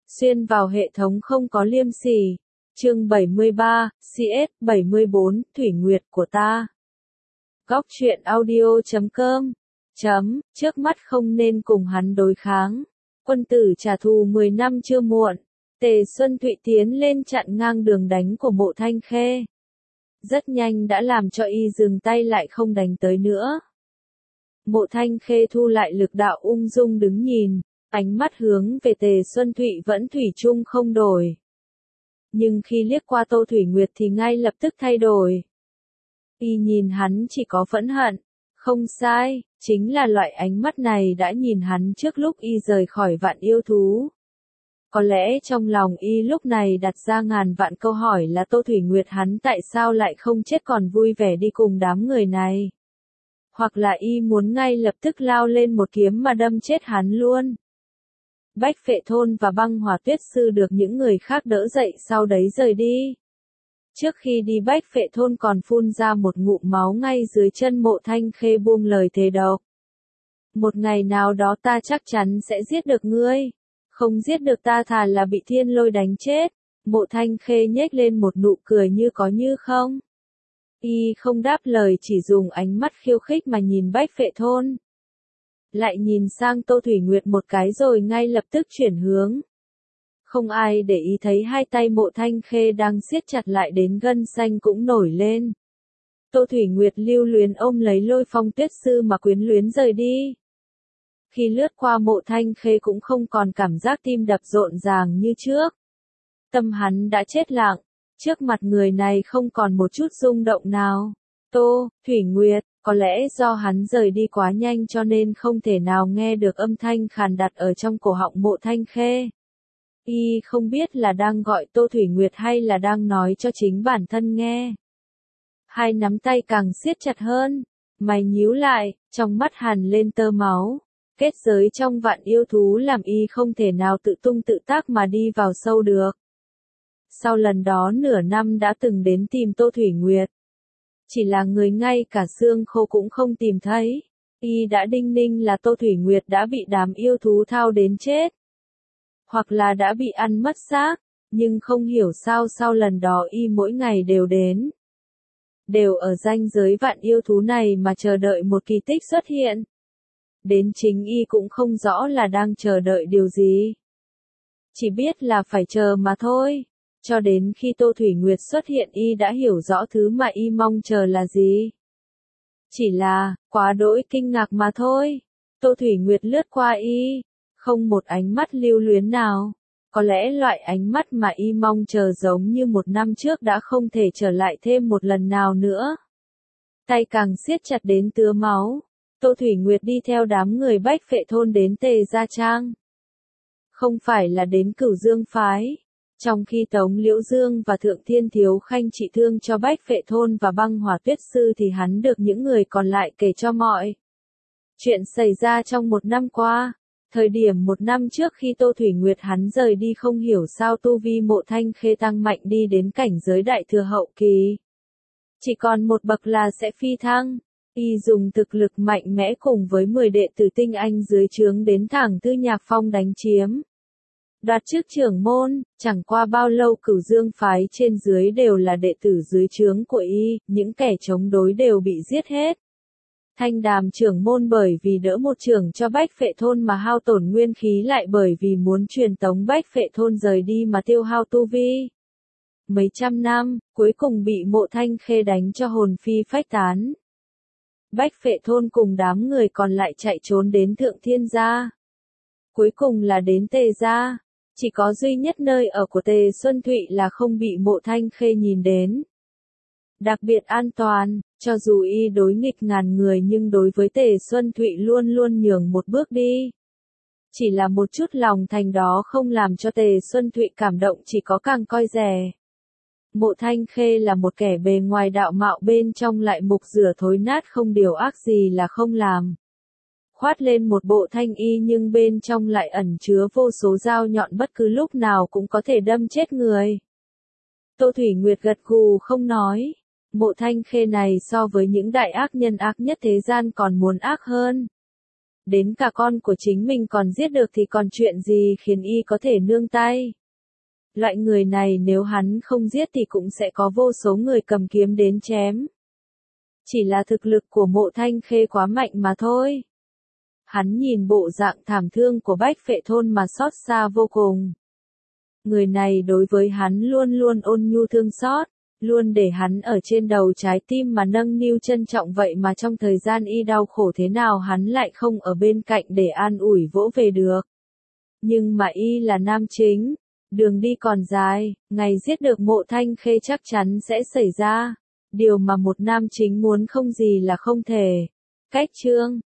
Xuyên vào hệ thống không có liêm sỉ. Chương 73, CS 74, Thủy Nguyệt của ta. Góc truyện audio.com. Trước mắt không nên cùng hắn đối kháng. Quân tử trả thù 10 năm chưa muộn. Tề Xuân Thụy tiến lên chặn ngang đường đánh của Mộ Thanh Khê. Rất nhanh đã làm cho y dừng tay lại không đánh tới nữa. Mộ Thanh Khê thu lại lực đạo ung dung đứng nhìn, ánh mắt hướng về Tề Xuân Thụy vẫn thủy chung không đổi. Nhưng khi liếc qua Tô Thủy Nguyệt thì ngay lập tức thay đổi. Y nhìn hắn chỉ có phẫn hận, không sai, chính là loại ánh mắt này đã nhìn hắn trước lúc y rời khỏi vạn yêu thú. Có lẽ trong lòng y lúc này đặt ra ngàn vạn câu hỏi là Tô Thủy Nguyệt hắn tại sao lại không chết còn vui vẻ đi cùng đám người này. Hoặc là y muốn ngay lập tức lao lên một kiếm mà đâm chết hắn luôn. Bách Phệ Thôn và Băng Hỏa Tuyết Sư được những người khác đỡ dậy sau đấy rời đi. Trước khi đi Bách Phệ Thôn còn phun ra một ngụm máu ngay dưới chân Mộ Thanh Khê buông lời thề độc. Một ngày nào đó ta chắc chắn sẽ giết được ngươi. Không giết được ta thà là bị thiên lôi đánh chết. Mộ Thanh Khê nhếch lên một nụ cười như có như không. Y không đáp lời chỉ dùng ánh mắt khiêu khích mà nhìn Bách Phệ Thôn. Lại nhìn sang Tô Thủy Nguyệt một cái rồi ngay lập tức chuyển hướng. Không ai để ý thấy hai tay Mộ Thanh Khê đang siết chặt lại đến gân xanh cũng nổi lên. Tô Thủy Nguyệt lưu luyến ôm lấy Lôi Phong Tuyết Sư mà quyến luyến rời đi. Khi lướt qua Mộ Thanh Khê cũng không còn cảm giác tim đập rộn ràng như trước. Tâm hắn đã chết lặng, trước mặt người này không còn một chút rung động nào. Tô Thủy Nguyệt, có lẽ do hắn rời đi quá nhanh cho nên không thể nào nghe được âm thanh khàn đặc ở trong cổ họng Mộ Thanh Khê. Y không biết là đang gọi Tô Thủy Nguyệt hay là đang nói cho chính bản thân nghe. Hai nắm tay càng siết chặt hơn, mày nhíu lại, trong mắt hằn lên tơ máu. Kết giới trong vạn yêu thú làm y không thể nào tự tung tự tác mà đi vào sâu được. Sau lần đó nửa năm đã từng đến tìm Tô Thủy Nguyệt. Chỉ là người ngay cả xương khô cũng không tìm thấy. Y đã đinh ninh là Tô Thủy Nguyệt đã bị đám yêu thú thao đến chết. Hoặc là đã bị ăn mất xác. Nhưng không hiểu sao sau lần đó y mỗi ngày đều đến. Đều ở ranh giới vạn yêu thú này mà chờ đợi một kỳ tích xuất hiện. Đến chính y cũng không rõ là đang chờ đợi điều gì. Chỉ biết là phải chờ mà thôi. Cho đến khi Tô Thủy Nguyệt xuất hiện y đã hiểu rõ thứ mà y mong chờ là gì. Chỉ là, quá đỗi kinh ngạc mà thôi. Tô Thủy Nguyệt lướt qua y, không một ánh mắt lưu luyến nào. Có lẽ loại ánh mắt mà y mong chờ giống như một năm trước đã không thể trở lại thêm một lần nào nữa. Tay càng siết chặt đến tứa máu. Tô Thủy Nguyệt đi theo đám người Bách Phệ Thôn đến Tề Gia Trang. Không phải là đến Cửu Dương Phái. Trong khi Tống Liễu Dương và Thượng Thiên Thiếu Khanh trị thương cho Bách Phệ Thôn và Băng Hỏa Tuyết Sư thì hắn được những người còn lại kể cho mọi chuyện xảy ra trong một năm qua. Thời điểm một năm trước khi Tô Thủy Nguyệt hắn rời đi không hiểu sao tu vi Mộ Thanh Khê tăng mạnh đi đến cảnh giới đại thừa hậu kỳ. Chỉ còn một bậc là sẽ phi thăng. Y dùng thực lực mạnh mẽ cùng với 10 đệ tử tinh anh dưới trướng đến thẳng Tư Nhạc Phong đánh chiếm. Đoạt chức trưởng môn, chẳng qua bao lâu Cửu Dương Phái trên dưới đều là đệ tử dưới trướng của y, những kẻ chống đối đều bị giết hết. Thanh Đàm trưởng môn bởi vì đỡ một trưởng cho Bách Phệ Thôn mà hao tổn nguyên khí lại bởi vì muốn truyền tống Bách Phệ Thôn rời đi mà tiêu hao tu vi. Mấy trăm năm, cuối cùng bị Mộ Thanh Khê đánh cho hồn phi phách tán. Bách Phệ Thôn cùng đám người còn lại chạy trốn đến Thượng Thiên Gia. Cuối cùng là đến Tề Gia. Chỉ có duy nhất nơi ở của Tề Xuân Thụy là không bị Mộ Thanh Khê nhìn đến. Đặc biệt an toàn, cho dù y đối nghịch ngàn người nhưng đối với Tề Xuân Thụy luôn luôn nhường một bước đi. Chỉ là một chút lòng thành đó không làm cho Tề Xuân Thụy cảm động chỉ có càng coi rẻ. Mộ Thanh Khê là một kẻ bề ngoài đạo mạo bên trong lại mục rửa thối nát không điều ác gì là không làm. Khoát lên một bộ thanh y nhưng bên trong lại ẩn chứa vô số dao nhọn bất cứ lúc nào cũng có thể đâm chết người. Tô Thủy Nguyệt gật gù không nói. Mộ Thanh Khê này so với những đại ác nhân ác nhất thế gian còn muốn ác hơn. đến cả con của chính mình còn giết được thì còn chuyện gì khiến y có thể nương tay. Loại người này nếu hắn không giết thì cũng sẽ có vô số người cầm kiếm đến chém. Chỉ là thực lực của Mộ Thanh Khê quá mạnh mà thôi. Hắn nhìn bộ dạng thảm thương của Bách Phệ Thôn mà xót xa vô cùng. Người này đối với hắn luôn luôn ôn nhu thương xót, luôn để hắn ở trên đầu trái tim mà nâng niu trân trọng, vậy mà trong thời gian y đau khổ thế nào hắn lại không ở bên cạnh để an ủi vỗ về được. Nhưng mà y là nam chính, đường đi còn dài, ngày giết được Mộ Thanh Khê chắc chắn sẽ xảy ra. Điều mà một nam chính muốn không gì là không thể. Cách chương